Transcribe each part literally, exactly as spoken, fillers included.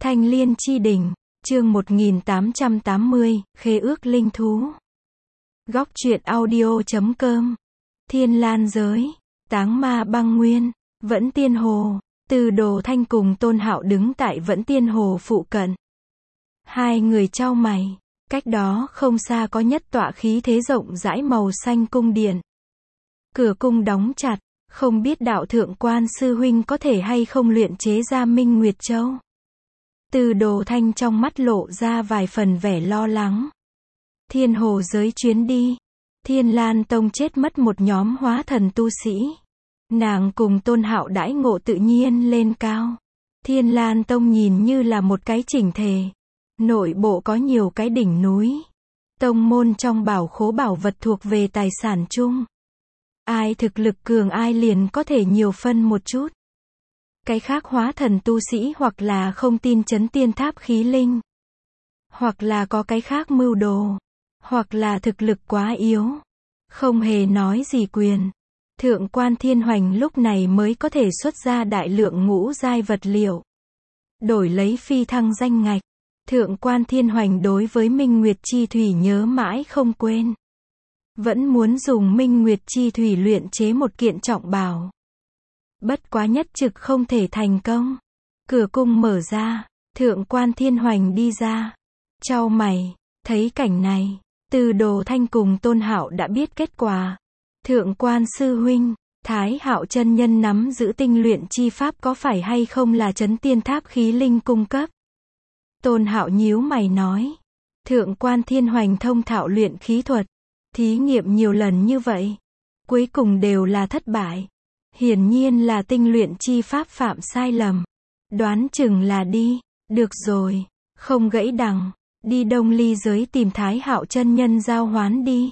Thanh Liên Chi Đỉnh, chương một nghìn tám trăm tám mươi, Khế ước linh thú. Góc truyện audio chấm com. Thiên Lan Giới, Táng Ma Băng Nguyên, Vẫn Tiên Hồ. Từ Đồ Thanh cùng Tôn Hạo đứng tại Vẫn Tiên Hồ phụ cận. Hai người chau mày, cách đó không xa có nhất tọa khí thế rộng rãi màu xanh cung điện. Cửa cung đóng chặt, không biết đạo thượng quan sư huynh có thể hay không luyện chế ra Minh Nguyệt Châu. Từ Đồ Thanh trong mắt lộ ra vài phần vẻ lo lắng. Thiên hồ giới chuyến đi, Thiên Lan Tông chết mất một nhóm hóa thần tu sĩ. Nàng cùng Tôn Hạo đãi ngộ tự nhiên lên cao. Thiên Lan Tông nhìn như là một cái chỉnh thể. Nội bộ có nhiều cái đỉnh núi. Tông môn trong bảo khố bảo vật thuộc về tài sản chung. Ai thực lực cường ai liền có thể nhiều phân một chút. Cái khác hóa thần tu sĩ hoặc là không tin chấn tiên tháp khí linh. Hoặc là có cái khác mưu đồ. Hoặc là thực lực quá yếu. Không hề nói gì quyền. Thượng quan Thiên Hoành lúc này mới có thể xuất ra đại lượng ngũ giai vật liệu. Đổi lấy phi thăng danh ngạch. Thượng quan Thiên Hoành đối với Minh Nguyệt Chi Thủy nhớ mãi không quên. Vẫn muốn dùng Minh Nguyệt Chi Thủy luyện chế một kiện trọng bảo. Bất quá nhất trực không thể thành công. Cửa cung mở ra, Thượng quan Thiên Hoành đi ra. Chau mày, thấy cảnh này, Từ Đồ Thanh cùng Tôn Hạo đã biết kết quả. Thượng quan sư huynh, Thái Hạo chân nhân nắm giữ tinh luyện chi pháp có phải hay không là chấn tiên tháp khí linh cung cấp? Tôn Hạo nhíu mày nói. Thượng quan Thiên Hoành thông thạo luyện khí thuật. Thí nghiệm nhiều lần như vậy. Cuối cùng đều là thất bại. Hiển nhiên là tinh luyện chi pháp phạm sai lầm. Đoán chừng là đi. Được rồi. Không gãy đằng. Đi Đông Ly giới tìm Thái Hạo chân nhân giao hoán đi.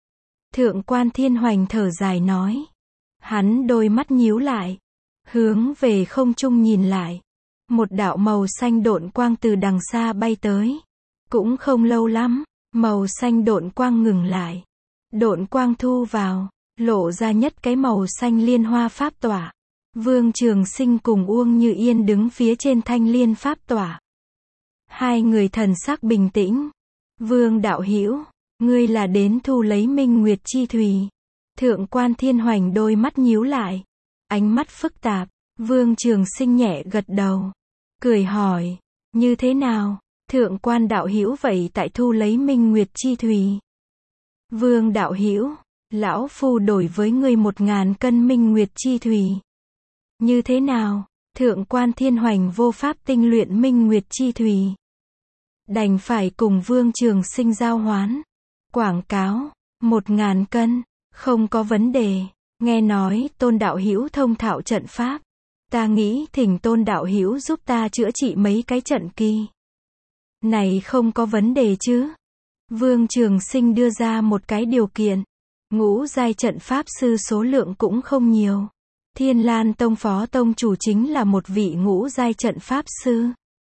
Thượng quan Thiên Hoành thở dài nói. Hắn đôi mắt nhíu lại. Hướng về không trung nhìn lại. Một đạo màu xanh độn quang từ đằng xa bay tới. Cũng không lâu lắm. Màu xanh độn quang ngừng lại. Độn quang thu vào. Lộ ra nhất cái màu xanh liên hoa pháp tỏa. Vương Trường Sinh cùng Uông Như Yên đứng phía trên thanh liên pháp tỏa. Hai người thần sắc bình tĩnh. Vương đạo hữu, ngươi là đến thu lấy Minh Nguyệt Chi Thủy. Thượng quan Thiên Hoành đôi mắt nhíu lại. Ánh mắt phức tạp. Vương Trường Sinh nhẹ gật đầu. Cười hỏi. Như thế nào? Thượng quan đạo hữu vậy tại thu lấy Minh Nguyệt Chi Thủy. Vương đạo hữu, lão phu đổi với ngươi một ngàn cân Minh Nguyệt Chi Thủy. Như thế nào? Thượng quan Thiên Hoành vô pháp tinh luyện Minh Nguyệt Chi Thủy. Đành phải cùng Vương Trường Sinh giao hoán. Quảng cáo, một ngàn cân, không có vấn đề. Nghe nói Tôn đạo hữu thông thạo trận pháp. Ta nghĩ thỉnh Tôn đạo hữu giúp ta chữa trị mấy cái trận kỳ. Này không có vấn đề chứ? Vương Trường Sinh đưa ra một cái điều kiện. Ngũ giai trận pháp sư số lượng cũng không nhiều. Thiên Lan Tông phó tông chủ chính là một vị ngũ giai trận pháp sư.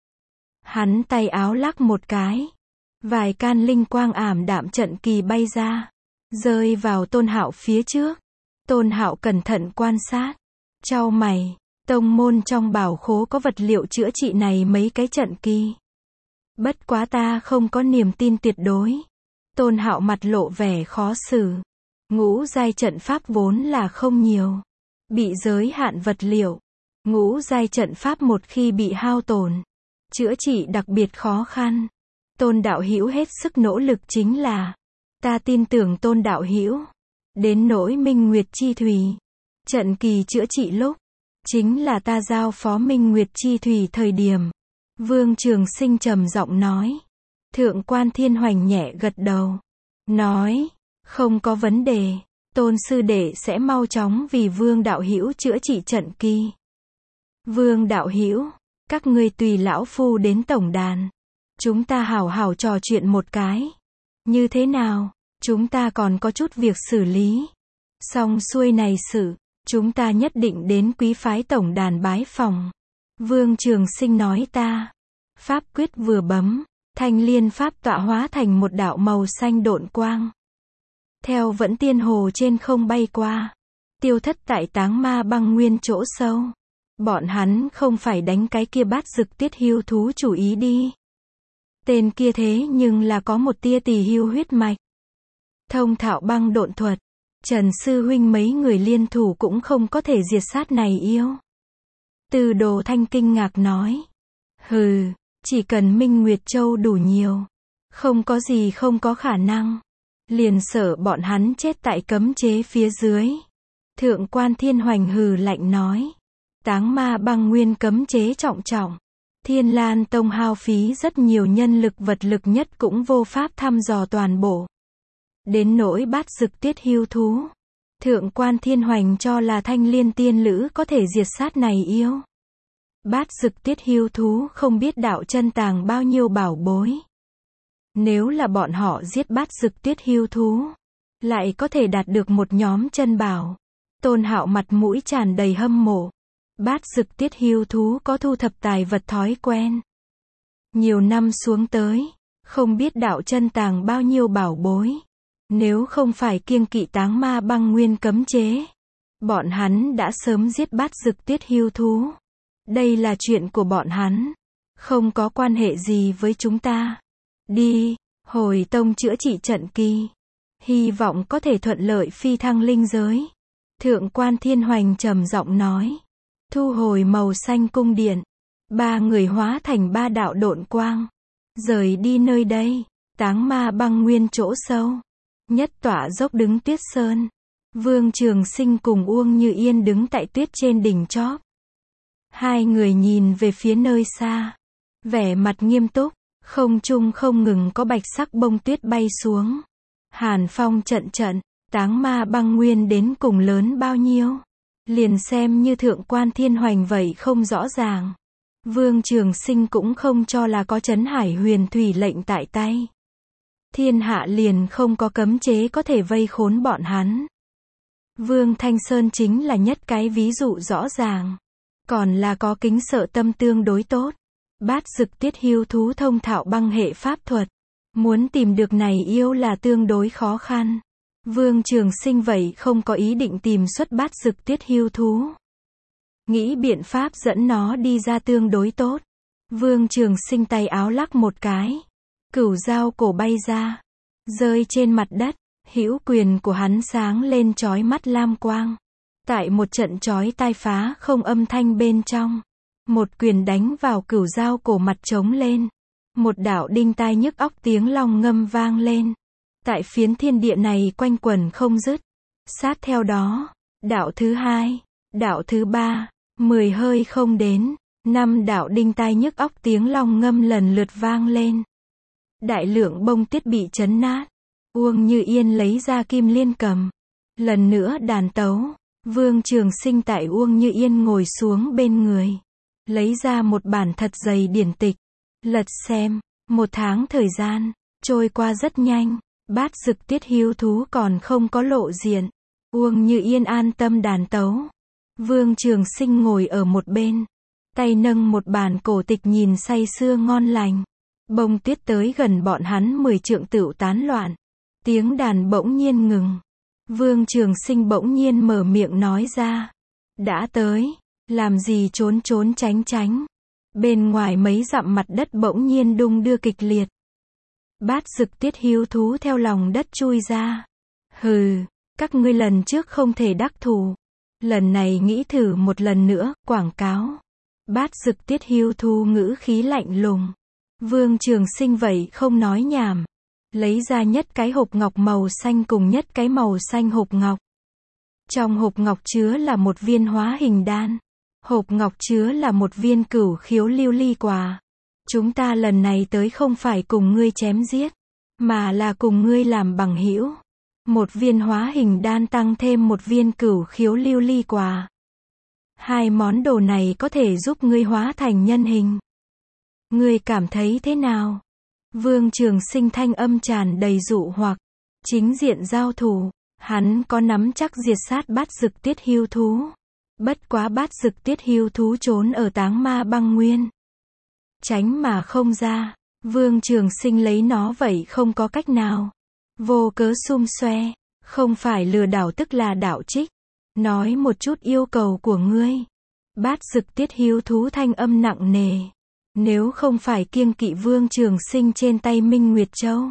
Hắn tay áo lắc một cái. Vài can linh quang ảm đạm trận kỳ bay ra. Rơi vào Tôn Hạo phía trước. Tôn Hạo cẩn thận quan sát. Chau mày. Tông môn trong bảo khố có vật liệu chữa trị này mấy cái trận kỳ. Bất quá ta không có niềm tin tuyệt đối. Tôn Hạo mặt lộ vẻ khó xử. Ngũ giai trận pháp vốn là không nhiều. Bị giới hạn vật liệu. Ngũ giai trận pháp một khi bị hao tổn. Chữa trị đặc biệt khó khăn. Tôn đạo hữu hết sức nỗ lực chính là. Ta tin tưởng Tôn đạo hữu. Đến nỗi Minh Nguyệt Chi Thủy. Trận kỳ chữa trị lúc. Chính là ta giao phó Minh Nguyệt Chi Thủy thời điểm. Vương Trường Sinh trầm giọng nói. Thượng quan Thiên Hoành nhẹ gật đầu. Nói. Không có vấn đề. Tôn sư đệ sẽ mau chóng vì Vương đạo hữu chữa trị trận kỳ. Vương đạo hữu. Các ngươi tùy lão phu đến tổng đàn. Chúng ta hảo hảo trò chuyện một cái. Như thế nào? Chúng ta còn có chút việc xử lý. Xong xuôi này sự. Chúng ta nhất định đến quý phái tổng đàn bái phòng. Vương Trường Sinh nói ta. Pháp quyết vừa bấm. Thanh liên pháp tọa hóa thành một đạo màu xanh độn quang. Theo Vẫn Tiên Hồ trên không bay qua. Tiêu thất tại Táng Ma Băng Nguyên chỗ sâu. Bọn hắn không phải đánh cái kia bát dực tiết hưu thú chủ ý đi. Tên kia thế nhưng là có một tia tỳ hưu huyết mạch. Thông thạo băng độn thuật. Trần Sư Huynh mấy người liên thủ cũng không có thể diệt sát này yêu. Từ Đồ Thanh kinh ngạc nói. Hừ, chỉ cần Minh Nguyệt Châu đủ nhiều. Không có gì không có khả năng. Liền sợ bọn hắn chết tại cấm chế phía dưới. Thượng quan Thiên Hoành hừ lạnh nói. Táng ma băng nguyên cấm chế trọng trọng. Thiên Lan Tông hao phí rất nhiều nhân lực vật lực nhất cũng vô pháp thăm dò toàn bộ. Đến nỗi bát dực tiết hưu thú. Thượng quan Thiên Hoành cho là Thanh Liên tiên lữ có thể diệt sát này yêu. Bát dực tiết hưu thú không biết đạo chân tàng bao nhiêu bảo bối. Nếu là bọn họ giết bát dực tiết hưu thú, lại có thể đạt được một nhóm chân bảo. Tôn Hạo mặt mũi tràn đầy hâm mộ. Bát dực tiết hưu thú có thu thập tài vật thói quen. Nhiều năm xuống tới, không biết đạo chân tàng bao nhiêu bảo bối. Nếu không phải kiêng kỵ táng ma băng nguyên cấm chế, bọn hắn đã sớm giết bát dực tiết hưu thú. Đây là chuyện của bọn hắn, không có quan hệ gì với chúng ta. Đi, hồi tông chữa trị trận kỳ. Hy vọng có thể thuận lợi phi thăng linh giới. Thượng quan Thiên Hoành trầm giọng nói. Thu hồi màu xanh cung điện. Ba người hóa thành ba đạo độn quang. Rời đi nơi đây. Táng ma băng nguyên chỗ sâu. Nhất tọa dốc đứng tuyết sơn. Vương Trường Sinh cùng Uông Như Yên đứng tại tuyết trên đỉnh chóp. Hai người nhìn về phía nơi xa. Vẻ mặt nghiêm túc. Không trung không ngừng có bạch sắc bông tuyết bay xuống. Hàn phong trận trận. Táng ma băng nguyên đến cùng lớn bao nhiêu. Liền xem như thượng quan Thiên Hoành vậy không rõ ràng. Vương Trường Sinh cũng không cho là có Trấn Hải huyền thủy lệnh tại tay. Thiên hạ liền không có cấm chế có thể vây khốn bọn hắn. Vương Thanh Sơn chính là nhất cái ví dụ rõ ràng. Còn là có kính sợ tâm tương đối tốt. Bát dực tiết hưu thú thông thạo băng hệ pháp thuật. Muốn tìm được này yêu là tương đối khó khăn. Vương Trường Sinh vậy không có ý định tìm xuất bát dực tiết hưu thú. Nghĩ biện pháp dẫn nó đi ra tương đối tốt. Vương Trường Sinh tay áo lắc một cái. Cửu dao cổ bay ra. Rơi trên mặt đất. Hữu quyền của hắn sáng lên chói mắt lam quang. Tại một trận chói tai phá không âm thanh bên trong. Một quyền đánh vào cửu dao cổ mặt trống lên. Một đạo đinh tai nhức óc tiếng long ngâm vang lên. Tại phiến thiên địa này quanh quẩn không dứt. Sát theo đó, đạo thứ hai, đạo thứ ba, mười hơi không đến, năm đạo đinh tai nhức óc tiếng long ngâm lần lượt vang lên. Đại lượng bông tuyết bị chấn nát. Uông Như Yên lấy ra kim liên cầm. Lần nữa đàn tấu. Vương Trường Sinh tại Uông Như Yên ngồi xuống bên người. Lấy ra một bản thật dày điển tịch. Lật xem. Một tháng thời gian, trôi qua rất nhanh. Bát dực tiết hưu thú còn không có lộ diện. Uông Như Yên an tâm đàn tấu. Vương Trường Sinh ngồi ở một bên. Tay nâng một bản cổ tịch nhìn say sưa ngon lành. Bông tuyết tới gần bọn hắn mười trượng tựu tán loạn. Tiếng đàn bỗng nhiên ngừng. Vương Trường Sinh bỗng nhiên mở miệng nói ra. Đã tới. Làm gì trốn trốn tránh tránh. Bên ngoài mấy dặm mặt đất bỗng nhiên đung đưa kịch liệt. Bát dực tiết hưu thú theo lòng đất chui ra. Hừ, các ngươi lần trước không thể đắc thủ. Lần này nghĩ thử một lần nữa, quảng cáo. Bát dực tiết hưu thú ngữ khí lạnh lùng. Vương Trường Sinh vậy không nói nhảm. Lấy ra nhất cái hộp ngọc màu xanh cùng nhất cái màu xanh hộp ngọc. Trong hộp ngọc chứa là một viên hóa hình đan. Hộp ngọc chứa là một viên cửu khiếu lưu ly quả. Chúng ta lần này tới không phải cùng ngươi chém giết, mà là cùng ngươi làm bằng hữu. Một viên hóa hình đan tăng thêm một viên cửu khiếu lưu ly quả. Hai món đồ này có thể giúp ngươi hóa thành nhân hình. Ngươi cảm thấy thế nào? Vương Trường Sinh thanh âm tràn đầy dụ hoặc. Chính diện giao thủ, hắn có nắm chắc diệt sát bát dực tiết hưu thú. Bất quá bát dực tiết hưu thú trốn ở táng ma băng nguyên. Tránh mà không ra. Vương Trường Sinh lấy nó vậy không có cách nào. Vô cớ xum xoe. Không phải lừa đảo tức là đạo trích. Nói một chút yêu cầu của ngươi. Bát Dực Tiết Hiếu Thú thanh âm nặng nề. Nếu không phải kiêng kỵ Vương Trường Sinh trên tay Minh Nguyệt Châu,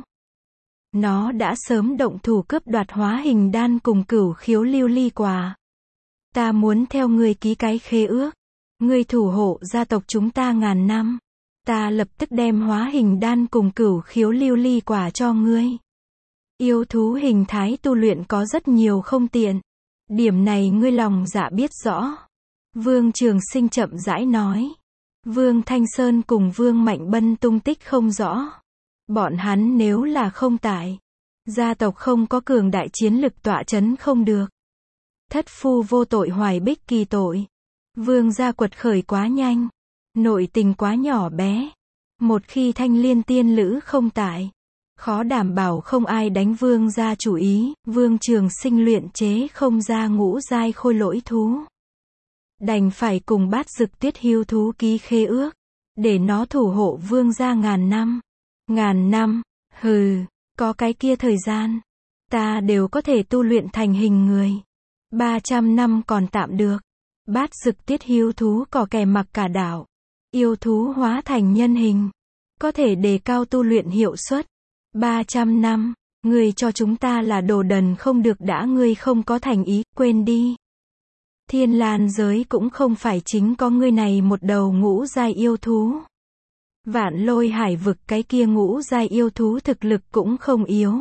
nó đã sớm động thủ cướp đoạt Hóa Hình Đan cùng Cửu Khiếu Lưu Ly Quả. Ta muốn theo ngươi ký cái khế ước. Ngươi thủ hộ gia tộc chúng ta ngàn năm. Ta lập tức đem Hóa Hình Đan cùng Cửu Khiếu Lưu Ly Quả cho ngươi. Yêu thú hình thái tu luyện có rất nhiều không tiện. Điểm này ngươi lòng dạ biết rõ. Vương Trường Sinh chậm rãi nói. Vương Thanh Sơn cùng Vương Mạnh Bân tung tích không rõ. Bọn hắn nếu là không tại, gia tộc không có cường đại chiến lực tọa chấn không được. Thất phu vô tội hoài bích kỳ tội. Vương gia quật khởi quá nhanh. Nội tình quá nhỏ bé. Một khi Thanh Liên tiên lữ không tại, khó đảm bảo không ai đánh Vương gia chủ ý. Vương Trường Sinh luyện chế không ra ngũ giai khôi lỗi thú, đành phải cùng Bát Dực Tiết Hiếu Thú ký khế ước, để nó thủ hộ Vương gia ngàn năm. Ngàn năm, hừ, có cái kia thời gian, ta đều có thể tu luyện thành hình người. ba trăm năm còn tạm được. Bát Dực Tiết Hiếu Thú cò kè mặc cả đảo. Yêu thú hóa thành nhân hình, có thể đề cao tu luyện hiệu suất. ba trăm năm, ngươi cho chúng ta là đồ đần không được đã, ngươi không có thành ý, quên đi. Thiên Lan giới cũng không phải chính có ngươi này một đầu ngũ giai yêu thú. Vạn Lôi Hải vực cái kia ngũ giai yêu thú thực lực cũng không yếu.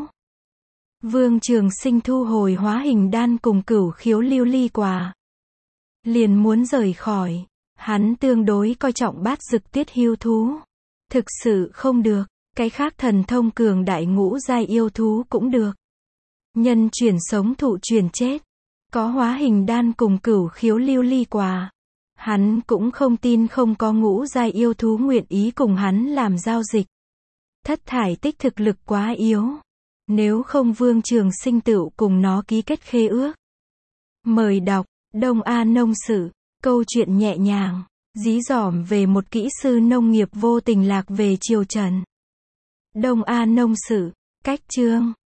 Vương Trường Sinh thu hồi Hóa Hình Đan cùng Cửu Khiếu Lưu Ly Quả, liền muốn rời khỏi. Hắn tương đối coi trọng Bát Dực Tiết Hiếu Thú. Thực sự không được, cái khác thần thông cường đại ngũ giai yêu thú cũng được. Nhân chuyển sống thụ chuyển chết. Có Hóa Hình Đan cùng Cửu Khiếu Lưu Ly Quả, hắn cũng không tin không có ngũ giai yêu thú nguyện ý cùng hắn làm giao dịch. Thất thải tích thực lực quá yếu. Nếu không Vương Trường Sinh tựu cùng nó ký kết khế ước. Mời đọc Đông A Nông Sự. Câu chuyện nhẹ nhàng, dí dỏm về một kỹ sư nông nghiệp vô tình lạc về triều Trần. Đông A Nông Sự. Cách chương